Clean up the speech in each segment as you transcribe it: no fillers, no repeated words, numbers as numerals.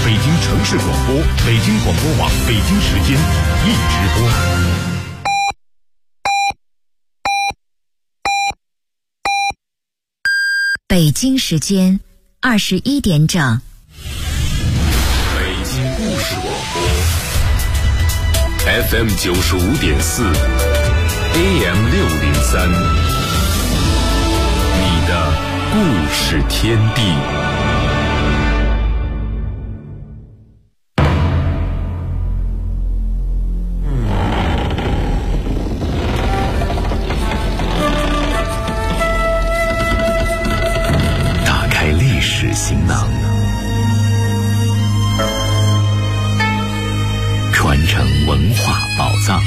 北京城市广播、北京广播网北京时间一直播。 北京时间21点整。 北京故事广播 FM 95.4 AM 603，你的故事天地。行囊，传承文化宝藏。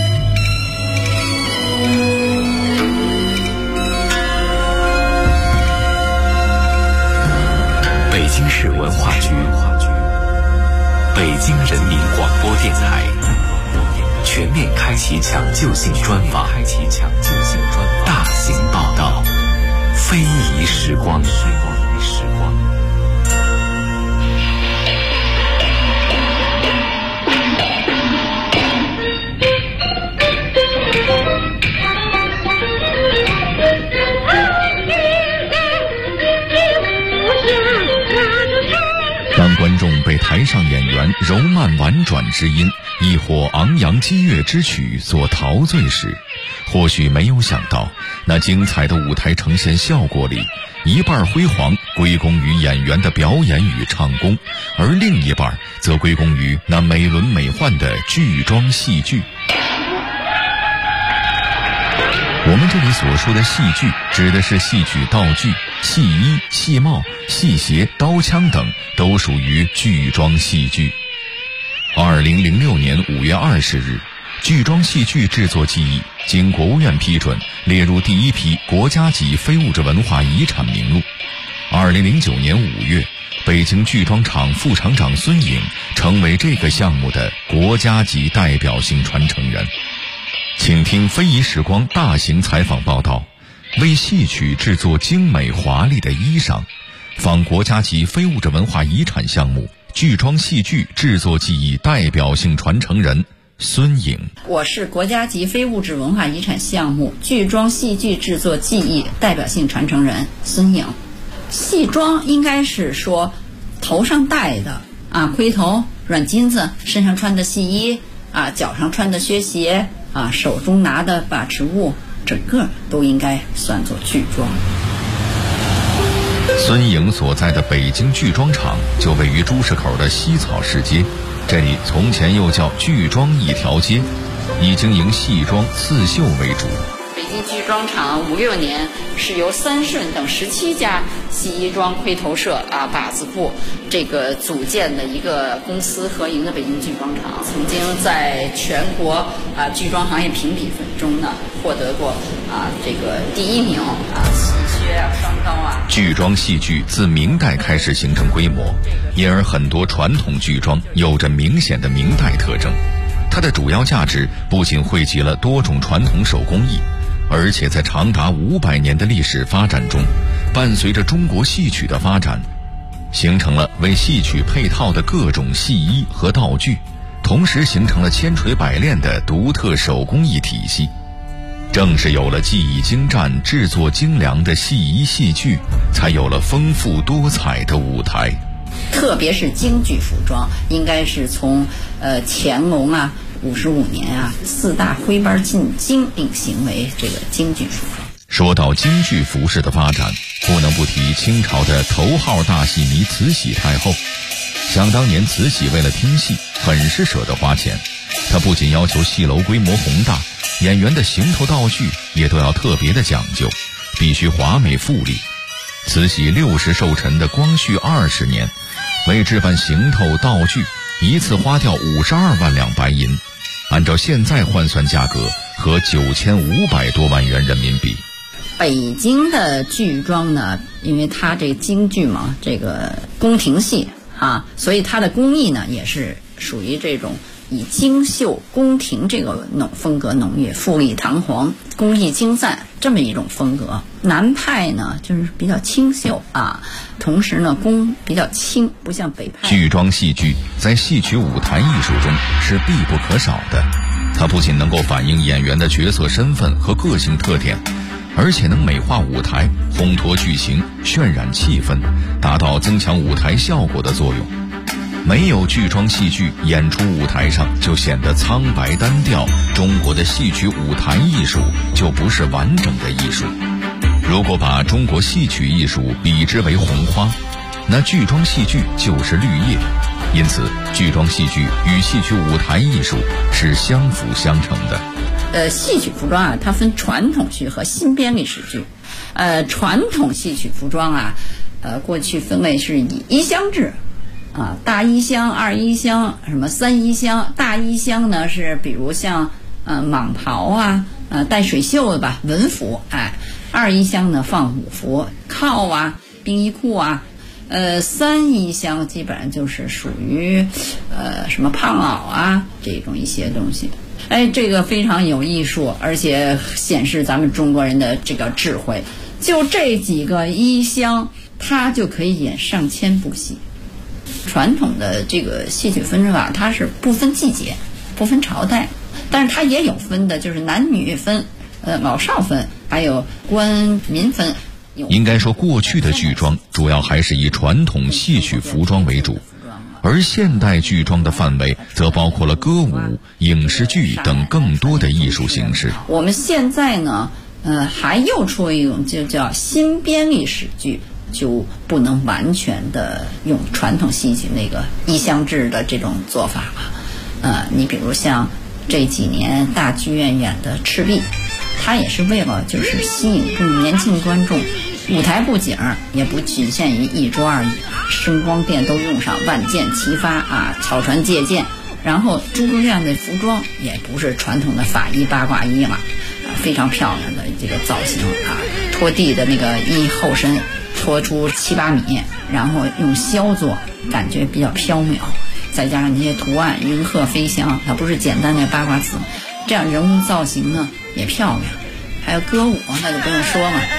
北京市文化局、北京人民广播电台全面开启抢救性专访，大型报道，非遗时光。当观众被台上演员柔慢婉转之音亦或昂扬激越之曲所陶醉时，或许没有想到，那精彩的舞台呈现效果里，一半辉煌归功于演员的表演与唱功，而另一半则归功于那美轮美奂的剧装戏剧。我们这里所说的戏剧，指的是戏曲道具、戏衣、戏帽、戏鞋、刀枪等，都属于剧装戏剧。2006年5月20日，剧装戏剧制作技艺经国务院批准，列入第一批国家级非物质文化遗产名录。2009年5月，北京剧装厂副厂长孙颖成为这个项目的国家级代表性传承人。请听非遗时光大型采访报道，为戏曲制作精美华丽的衣裳，访国家级非物质文化遗产项目剧装戏剧制作技艺代表性传承人孙颖。 我是国家级非物质文化遗产项目剧装戏剧制作技艺代表性传承人孙颖。戏装应该是说头上戴的盔头、软金子，身上穿的戏衣脚上穿的靴鞋手中拿的把持物，整个都应该算作剧装。 孙颖所在的北京剧装厂就位于朱市口的西草市街，这里从前又叫剧装一条街，以经营戏装、刺绣为主。 北京剧装厂5、6年是由三顺等17家戏衣装盔头社靶子部这个组建的一个公司合营的北京剧装厂，曾经在全国剧装行业评比分中呢获得过这个第1名戏靴双刀剧装戏剧自明代开始形成规模，因而很多传统剧装有着明显的明代特征。它的主要价值不仅汇集了多种传统手工艺，而且在长达500年的历史发展中，伴随着中国戏曲的发展，形成了为戏曲配套的各种戏衣和道具，同时形成了千锤百炼的独特手工艺体系。正是有了技艺精湛、制作精良的戏衣戏剧，才有了丰富多彩的舞台。 特别是京剧服装，应该是从乾隆55年4大徽班进京，并行为这个京剧服装。 说到京剧服饰的发展，不能不提清朝的头号大戏迷慈禧太后。想当年，慈禧为了听戏，很是舍得花钱。她不仅要求戏楼规模宏大，演员的行头道具也都要特别的讲究，必须华美富丽。慈禧60寿辰的光绪20年，为置办行头道具，一次花掉52万两白银，按照现在换算价格，和9500多万元人民币。 北京的剧装呢，因为它这个京剧嘛，这个宫廷戏所以它的工艺呢也是属于这种以精秀宫廷这个风格浓郁，富丽堂皇，工艺精湛这么一种风格。南派呢就是比较清秀啊，同时呢宫比较轻，不像北派。 剧装戏剧在戏曲舞台艺术中是必不可少的，它不仅能够反映演员的角色身份和个性特点，而且能美化舞台，烘托剧情，渲染气氛，达到增强舞台效果的作用。没有剧装戏剧演出舞台上就显得苍白单调，中国的戏曲舞台艺术就不是完整的艺术。如果把中国戏曲艺术比之为红花，那剧装戏剧就是绿叶。因此剧装戏剧与戏曲舞台艺术是相辅相成的。 戏曲服装啊，它分传统剧和新编历史剧。传统戏曲服装啊，过去分类是以衣箱制啊，大衣箱、二衣箱、什么三衣箱。大衣箱呢是比如像蟒袍啊，带水袖的吧，文服。二衣箱呢放武服，靠啊、兵衣裤啊。三衣箱基本上就是属于什么胖袄啊这种一些东西。这个非常有艺术，而且显示咱们中国人的这个智慧。就这几个衣箱，它就可以演上千部戏。传统的这个戏曲分法，它是不分季节，不分朝代，但是它也有分的，就是男女分，老少分，还有官民分。 应该说，过去的剧装主要还是以传统戏曲服装为主，而现代剧装的范围则包括了歌舞、影视剧等更多的艺术形式。 我们现在呢，还又出了一种就叫新编历史剧，就不能完全的用传统戏曲那个衣箱制的这种做法了。你比如像这几年大剧院演的《赤壁》，它也是为了就是吸引更年轻观众。舞台布景也不仅限于一桌而已，声光电都用上，万箭齐发啊，草船借箭。然后诸葛亮的服装也不是传统的法衣八卦衣嘛，非常漂亮的这个造型啊，拖地的那个衣后身拖出7、8米，然后用绡做，感觉比较飘渺，再加上那些图案云鹤飞翔，它不是简单的八卦字，这样人物造型呢也漂亮。还有歌舞那就不用说了。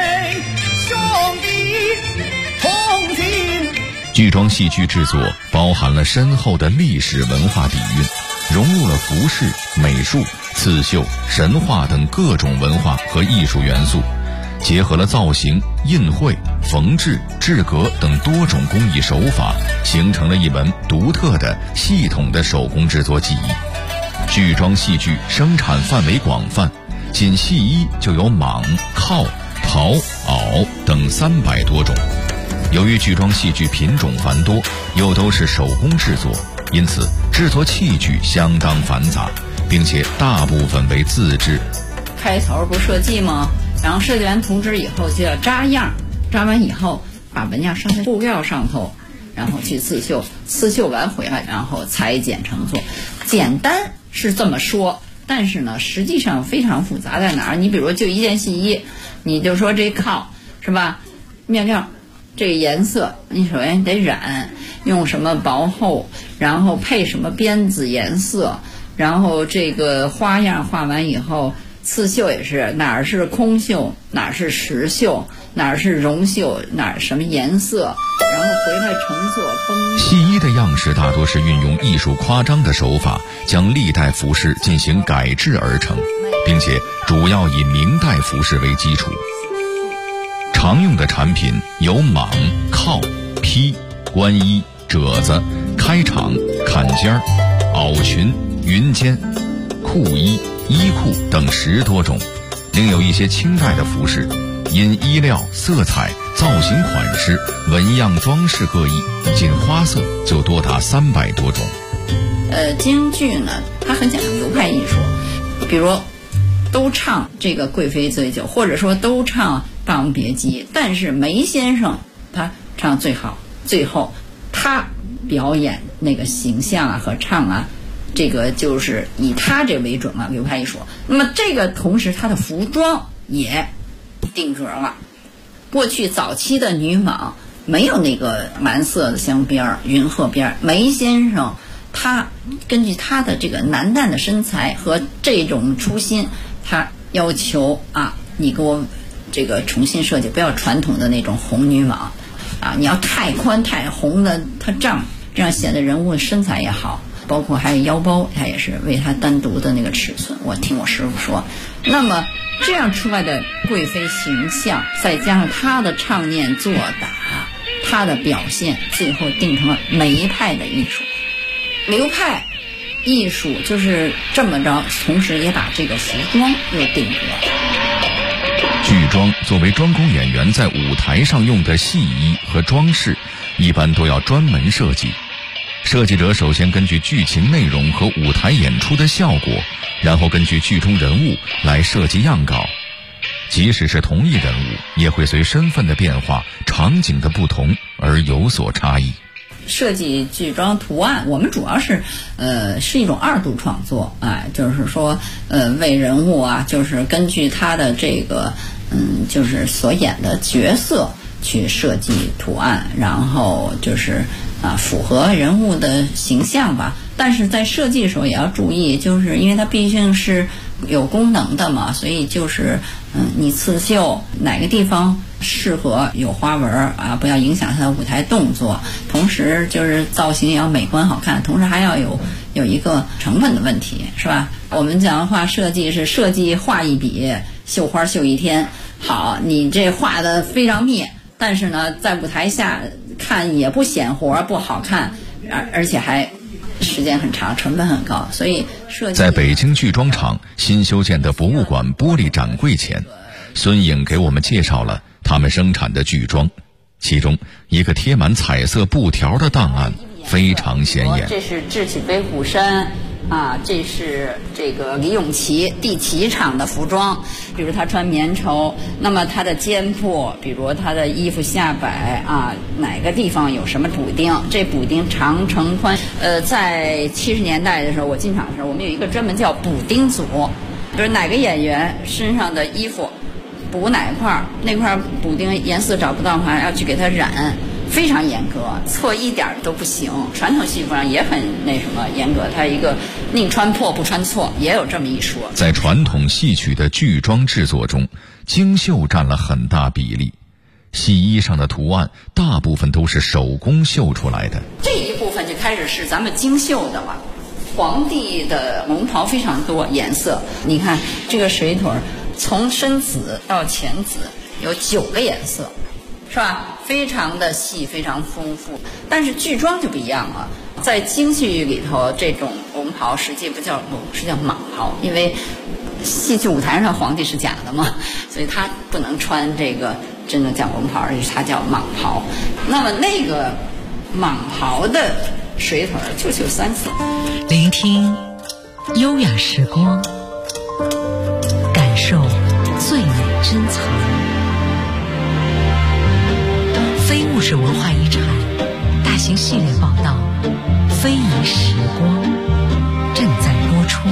剧装戏剧制作包含了深厚的历史文化底蕴，融入了服饰、美术、刺绣、神话等各种文化和艺术元素，结合了造型、印绘、缝制、制革等多种工艺手法，形成了一门独特的系统的手工制作技艺。剧装戏剧生产范围广泛，仅戏衣就有蟒、靠、袍、袄等300多种。由于剧装戏剧品种繁多，又都是手工制作，因此制作器具相当繁杂，并且大部分为自制。 开头不设计吗？然后设计完图纸以后就要扎样，扎完以后把纹样上在布料上头，然后去刺绣，刺绣完回来，然后裁剪成做。简单是这么说，但是呢，实际上非常复杂在哪儿？你比如就一件戏衣，你就说这靠是吧？面料。这个颜色你首先得染，用什么薄厚，然后配什么边子颜色，然后这个花样画完以后，刺绣也是哪儿是空绣，哪儿是实绣，哪儿是绒绣，哪儿什么颜色，然后回来重做绷。 戏衣的样式大多是运用艺术夸张的手法，将历代服饰进行改制而成，并且主要以明代服饰为基础。常用的产品有蟒、靠、披、官衣、褶子、开场、坎肩、袄裙、云肩、裤衣、衣裤等10多种，另有一些清代的服饰，因衣料、色彩、造型款式、纹样装饰各异，仅花色就多达300多种。 京剧呢，它很讲究流派艺术，比如都唱这个贵妃醉酒，或者说都唱霸王别姬，但是梅先生他唱最好，最后他表演那个形象啊和唱啊，这个就是以他这为准了，流派艺术。那么这个同时他的服装也定格了。过去早期的女蟒没有那个蓝色的镶边、云鹤边，梅先生他根据他的这个男旦的身材和这种初心，他要求你给我这个重新设计，不要传统的那种红女蟒你要太宽太红的他胀，这样显得人物的身材也好。包括还有腰包，他也是为他单独的那个尺寸。我听我师傅说，那么这样出来的贵妃形象，再加上他的唱念做打，他的表现，最后定成了梅派的艺术。流派艺术就是这么着，同时也把这个服装又定格。 剧装作为专工演员在舞台上用的戏衣和装饰，一般都要专门设计。设计者首先根据剧情内容和舞台演出的效果，然后根据剧中人物来设计样稿。即使是同一人物，也会随身份的变化、场景的不同而有所差异。 设计剧装图案，我们主要是一种二度创作，就是说为人物就是根据他的这个就是所演的角色去设计图案，然后就是符合人物的形象吧。但是在设计的时候也要注意，就是因为它毕竟是有功能的嘛，所以就是你刺绣哪个地方适合有花纹不要影响它的舞台动作，同时就是造型也要美观好看，同时还要有一个成本的问题，是吧？我们讲的话，设计是设计画一笔，绣花绣一天。好，你这画的非常密，但是呢，在舞台下看也不显活，不好看，而且还时间很长，成本很高，所以设计。 在北京剧装厂新修建的博物馆玻璃展柜前，孙颖给我们介绍了他们生产的剧装，其中一个贴满彩色布条的档案非常显眼。 这是智启飞虎山这是这个李永琪地旗厂的服装，比如他穿棉绸，那么他的肩部，比如他的衣服下摆哪个地方有什么补丁，这补丁长乘宽。在70年代的时候，我进厂的时候，我们有一个专门叫补丁组，比如哪个演员身上的衣服补哪块，那块补丁颜色找不到的话，要去给他染。非常严格，错一点都不行。传统戏服上也很严格，它一个宁穿破不穿错，也有这么一说。 在传统戏曲的剧装制作中，精绣占了很大比例，戏衣上的图案大部分都是手工绣出来的。 这一部分就开始是咱们精绣的了。皇帝的龙袍非常多颜色，你看这个水腿从深紫到浅紫有9个颜色，是吧？非常的细，非常丰富。但是剧装就不一样了，在京剧里头，这种龙袍实际不叫龙，是叫蟒袍，因为戏剧舞台上皇帝是假的嘛，所以他不能穿这个真的叫龙袍，而且它叫蟒袍。那么那个蟒袍的水腿就3色。 聆听优雅时光，感受最美珍藏。非物质文化遗产大型系列报道《非遗时光》正在播出。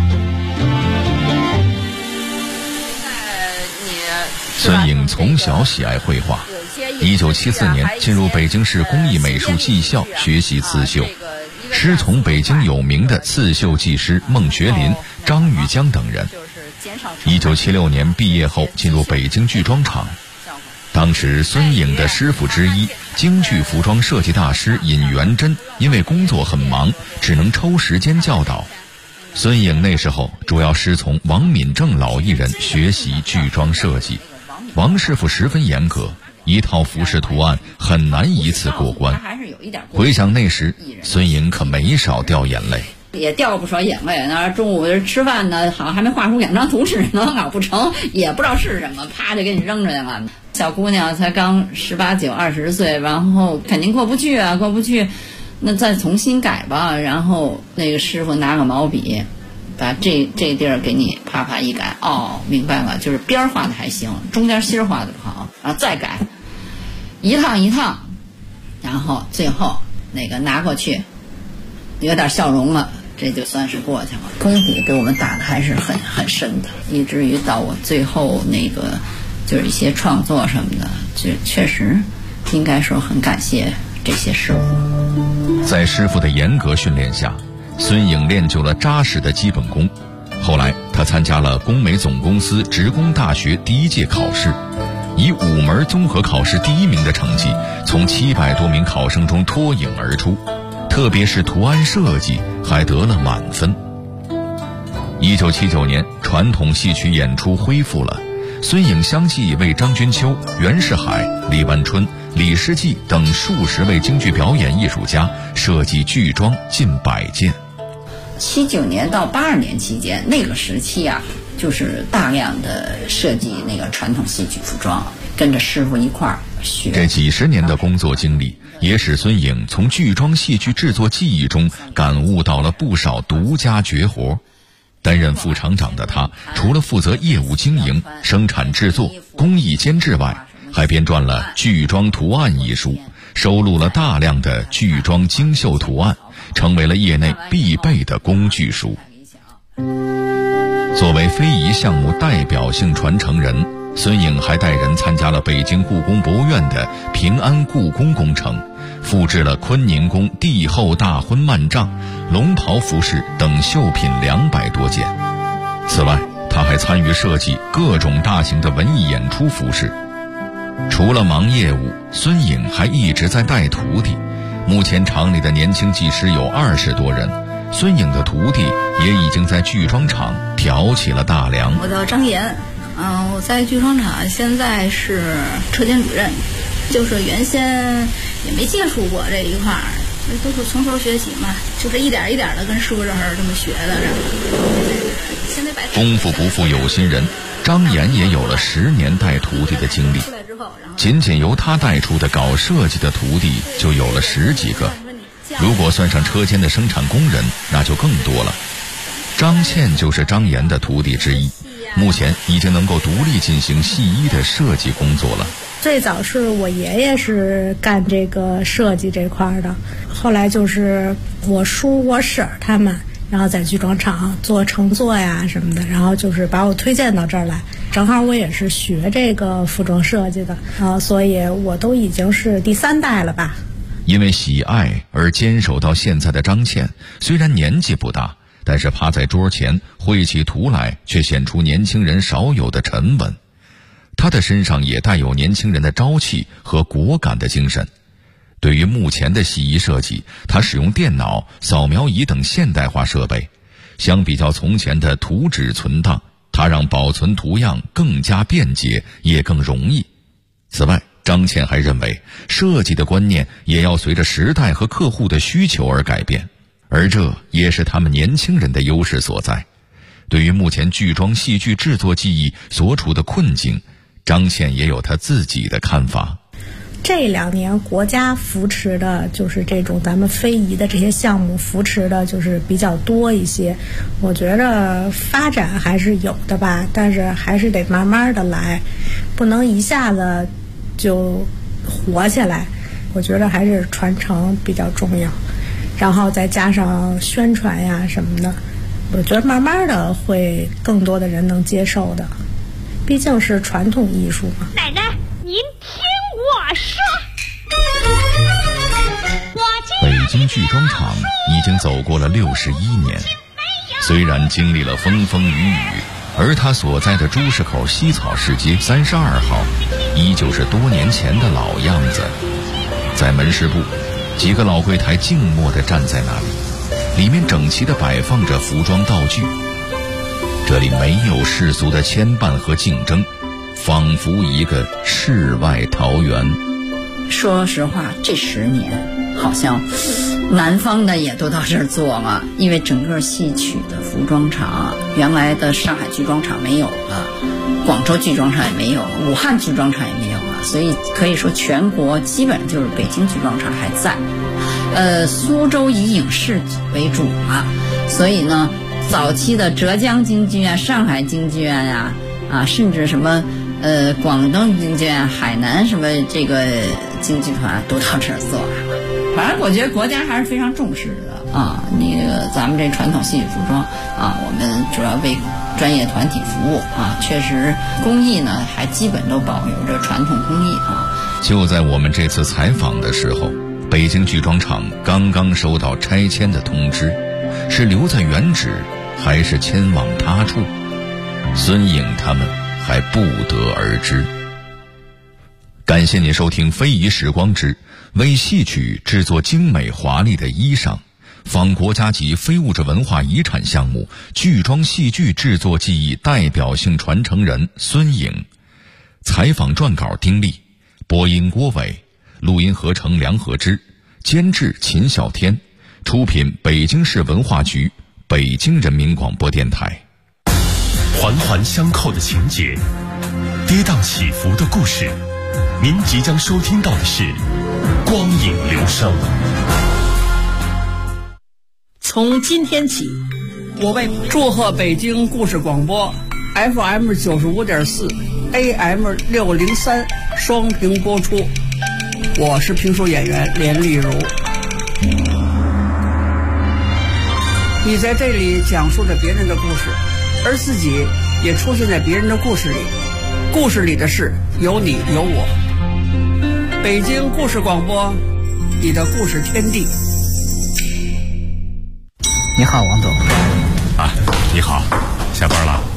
孙颖从小喜爱绘画，1974年进入北京市工艺美术技校学习刺绣，师从北京有名的刺绣技师孟学林、张玉江等人。1976年毕业后进入北京剧装厂。当时孙颖的师傅之一京剧服装设计大师尹元珍因为工作很忙，只能抽时间教导。孙颖那时候主要师从王敏正老艺人学习剧装设计，王师傅十分严格，一套服饰图案很难一次过关。回想那时，孙颖可没少掉眼泪， 也掉不少眼泪。那中午吃饭呢，好还没画出2张图纸呢，搞不成，也不知道是什么，啪就给你扔出来了。小姑娘才刚18、19、20岁，然后肯定过不去，那再重新改吧。然后那个师傅拿个毛笔，把这地儿给你啪啪一改，明白了，就是边画的还行，中间心画的不好，然后再改，一趟一趟，然后最后那个拿过去，有点笑容了，这就算是过去了。功底给我们打的还是很深的，以至于到我最后那个就是一些创作什么的，就确实应该说很感谢这些师傅。 在师傅的严格训练下，孙颖练就了扎实的基本功。后来他参加了工美总公司职工大学第一届考试，以5门综合考试第1名的成绩，从700多名考生中脱颖而出，特别是图案设计还得了满分。1979年，传统戏曲演出恢复了，孙颖相继为张君秋、袁世海、李万春、李世济等数十位京剧表演艺术家设计剧装近100件。 79年到82年期间，那个时期啊，就是大量的设计那个传统戏曲服装，跟着师傅一块儿学。 这几10年的工作经历，也使孙颖从剧装戏剧制作技艺中感悟到了不少独家绝活。担任副厂长的他，除了负责业务经营、生产制作、工艺监制外，还编撰了《剧装图案》一书，收录了大量的剧装精绣图案，成为了业内必备的工具书。作为非遗项目代表性传承人，孙颖还带人参加了北京故宫博物院的平安故宫工程，复制了坤宁宫帝后大婚幔帐、龙袍服饰等绣品200多件。此外，他还参与设计各种大型的文艺演出服饰。除了忙业务，孙颖还一直在带徒弟。目前厂里的年轻技师有20多人，孙颖的徒弟也已经在剧装厂挑起了大梁。 我叫张岩，我在剧装厂现在是车间主任，就是原先也没接触过这一块儿，都是从头学起嘛，就是一点一点的跟师傅这儿这么学的。现在功夫不负有心人，张岩也有了10年带徒弟的经历。仅仅由他带出的搞设计的徒弟就有了10几个，如果算上车间的生产工人，那就更多了。张倩就是张岩的徒弟之一，目前已经能够独立进行戏衣的设计工作了。 最早是我爷爷是干这个设计这块的，后来就是我叔我婶儿他们，然后在剧装厂做乘坐呀什么的，然后就是把我推荐到这儿来。正好我也是学这个服装设计的所以我都已经是第3代了吧。 因为喜爱而坚守到现在的张倩，虽然年纪不大，但是趴在桌前绘起图来却显出年轻人少有的沉稳。她的身上也带有年轻人的朝气和果敢的精神。对于目前的戏衣设计，她使用电脑、扫描仪等现代化设备，相比较从前的图纸存档，它让保存图样更加便捷，也更容易。此外，张倩还认为，设计的观念也要随着时代和客户的需求而改变，而这也是他们年轻人的优势所在。对于目前剧装戏剧制作技艺所处的困境，张倩也有她自己的看法。 这2年国家扶持的就是这种咱们非遗的这些项目，扶持的就是比较多一些。我觉得发展还是有的吧，但是还是得慢慢的来，不能一下子就火起来。我觉得还是传承比较重要，然后再加上宣传呀什么的，我觉得慢慢的会更多的人能接受的，毕竟是传统艺术嘛。 奶奶，您听我说， 北京剧装厂已经走过了61年，虽然经历了风风雨雨，而他所在的朱市口西草市街32号依旧是多年前的老样子。在门市部，几个老柜台静默地站在那里，里面整齐地摆放着服装道具。这里没有世俗的牵绊和竞争，仿佛一个世外桃源。 说实话，这10年好像南方的也都到这儿做了，因为整个戏曲的服装厂，原来的上海剧装厂没有了，广州剧装厂也没有，武汉剧装厂也没有了，所以可以说全国基本就是北京剧装厂还在，苏州以影视为主啊，所以呢，早期的浙江京剧啊、上海京剧啊，甚至什么广东京剧啊、海南什么这个京剧团都到这儿做来了。反正我觉得国家还是非常重视的啊，那个咱们这传统戏曲服装啊，我们主要为专业团体服务啊，确实工艺呢还基本都保留着传统工艺啊。 就在我们这次采访的时候， 北京剧庄厂刚刚收到拆迁的通知，是留在原址还是迁往他处？孙颖他们还不得而知。感谢您收听非遗时光之为戏曲制作精美华丽的衣裳，仿国家级非物质文化遗产项目剧庄戏剧制作技艺代表性传承人孙颖。采访撰稿丁力，播音郭伟，录音合成梁和之，监制秦小天，出品北京市文化局，北京人民广播电台。 环环相扣的情节，跌宕起伏的故事，您即将收听到的是光影流声。 从今天起，我为祝贺北京故事广播 FM 95.4 AM 603双屏播出。我是评书演员连丽如。你在这里讲述着别人的故事，而自己也出现在别人的故事里，故事里的事有你有我。北京故事广播，你的故事天地。 你好，王总。 啊，你好，下班了。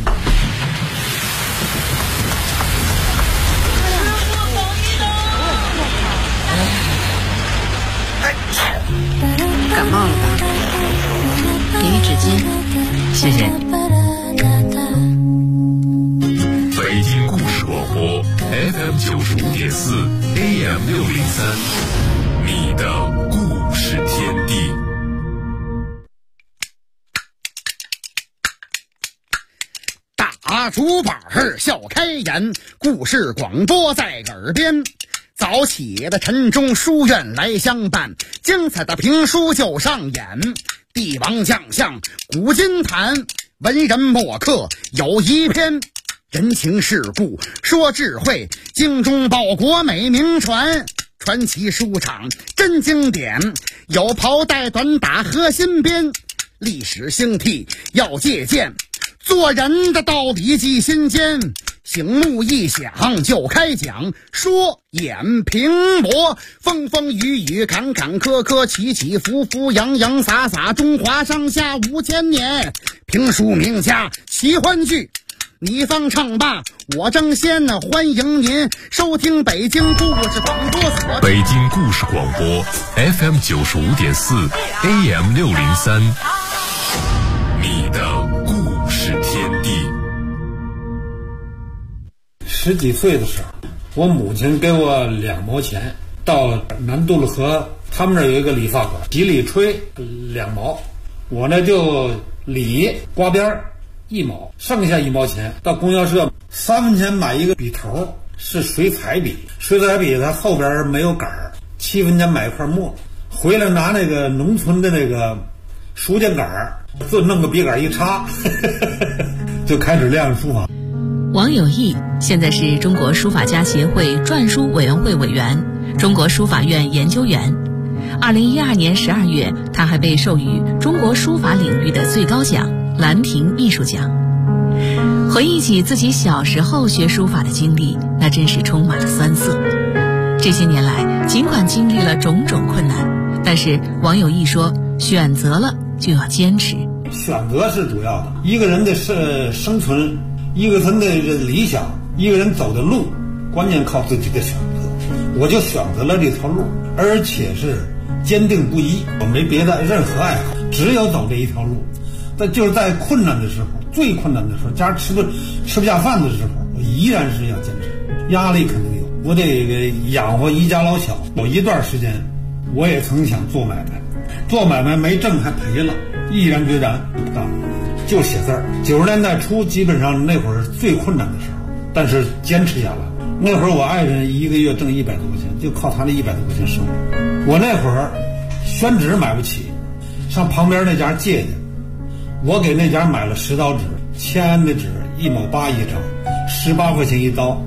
感冒了吧？给你纸巾。 谢谢。 北京故事广播 FM 95.4 AM 603，你的故事天地。 打竹板笑开颜，故事广播在耳边。早起的晨钟书院来相伴，精彩的评书就上演。帝王将相古今谈，文人墨客有一篇。人情世故说智慧，精忠报国美名传。传奇书场真经典，有袍带短打和新编。历史兴替要借鉴，做人的道理记心间。醒目一响就开讲，说演评驳，风风雨雨坎坎坷坷，起起伏伏洋洋洒洒，中华上下5000年。评书名家奇欢剧，你方唱罢我争先，欢迎您收听北京故事广播所。 北京故事广播 FM 95.4 AM 603，你的故事天地。 10几岁的时候，我母亲给我2毛钱，到南渡了河，他们那儿有一个理发馆，洗理吹2毛，我呢就理刮边1毛，剩下1毛钱到供销社3分钱买一个笔头，是水彩笔，水彩笔它后边没有杆儿，7分钱买一块墨，回来拿那个农村的那个书签杆儿，就弄个笔杆一插就开始练书法。 王有义现在是中国书法家协会篆书委员会委员，中国书法院研究员。2012年12月，他还被授予中国书法领域的最高奖兰亭艺术奖。回忆起自己小时候学书法的经历，那真是充满了酸涩。这些年来，尽管经历了种种困难，但是王有义说，选择了就要坚持。 选择是主要的，一个人的生存，一个人的理想，一个人走的路，关键靠自己的选择。我就选择了这条路，而且是坚定不移，我没别的任何爱好，只有走这一条路。但就是在困难的时候，最困难的时候，家吃不下饭的时候，我依然是要坚持。压力肯定有，我得养活一家老小。有一段时间，我也曾想做买卖，做买卖没挣还赔了，毅然决然啊，就写字儿。90年代初，基本上那会儿最困难的时候，但是坚持下来。那会儿我爱人1个月挣100多块钱，就靠他那100多块钱生活。我那会儿宣纸买不起，上旁边那家借去。我给那家买了10刀纸，签安的纸1毛8一张，18块钱一刀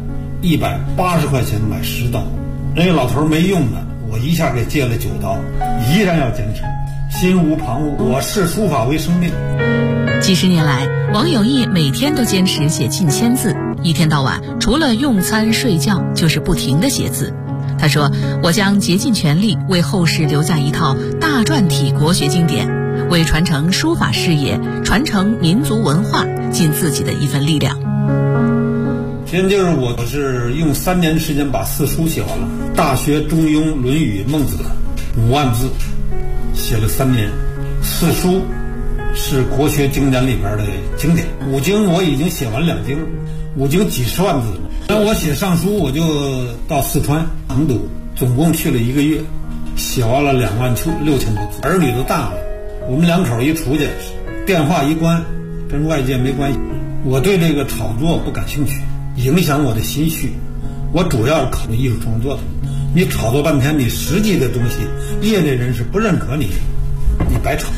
，180块钱买10刀。那个老头没用的，我一下给借了9刀，依然要坚持，心无旁骛。我视书法为生命。 几十年来，王有义每天都坚持写近1000字，一天到晚除了用餐睡觉就是不停地写字。 他说：“我将竭尽全力为后世留下一套大篆体国学经典，为传承书法事业、传承民族文化尽自己的一份力量。” 现在我是用3年时间把4书写完了，《大学》《中庸》《论语》《孟子》5万字，写了3年。4书是国学经典里边的经典，5经我已经写完2经，5经几十万字。那我写上书，我就到四川成都，总共去了1个月，写完了26000多字。儿女都大了，我们2口一出去，电话一关，跟外界没关系。我对这个炒作不感兴趣，影响我的心绪。我主要是考虑艺术创作的。你炒作半天，你实际的东西，业内人士不认可你，你白炒。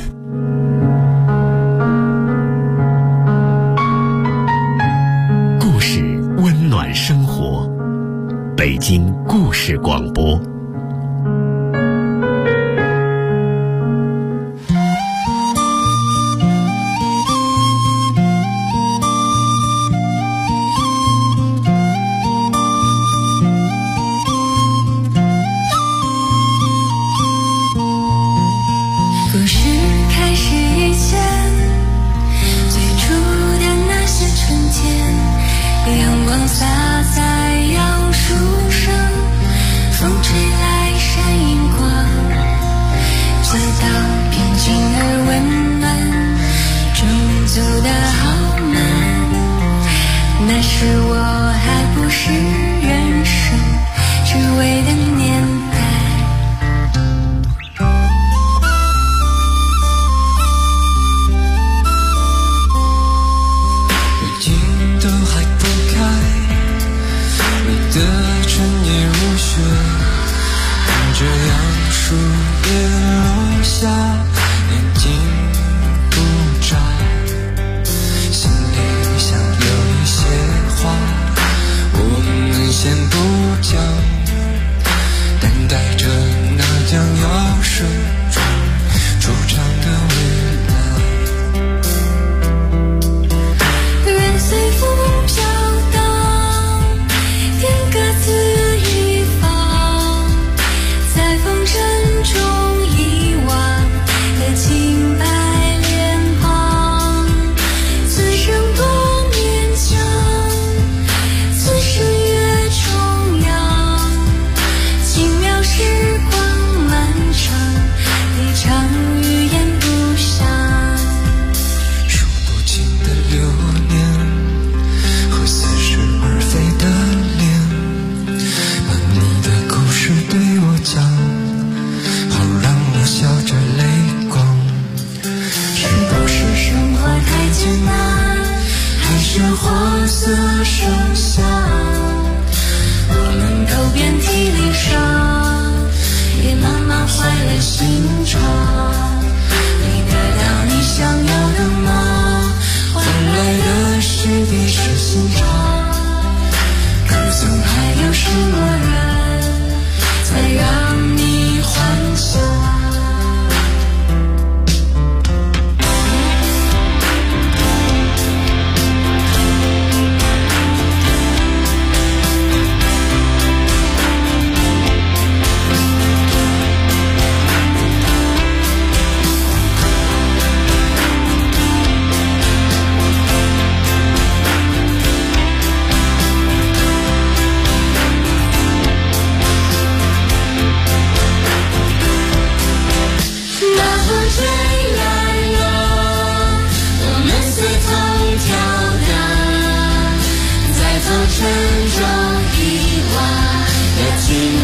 故事温暖生活，北京故事广播。 沉重遗忘的经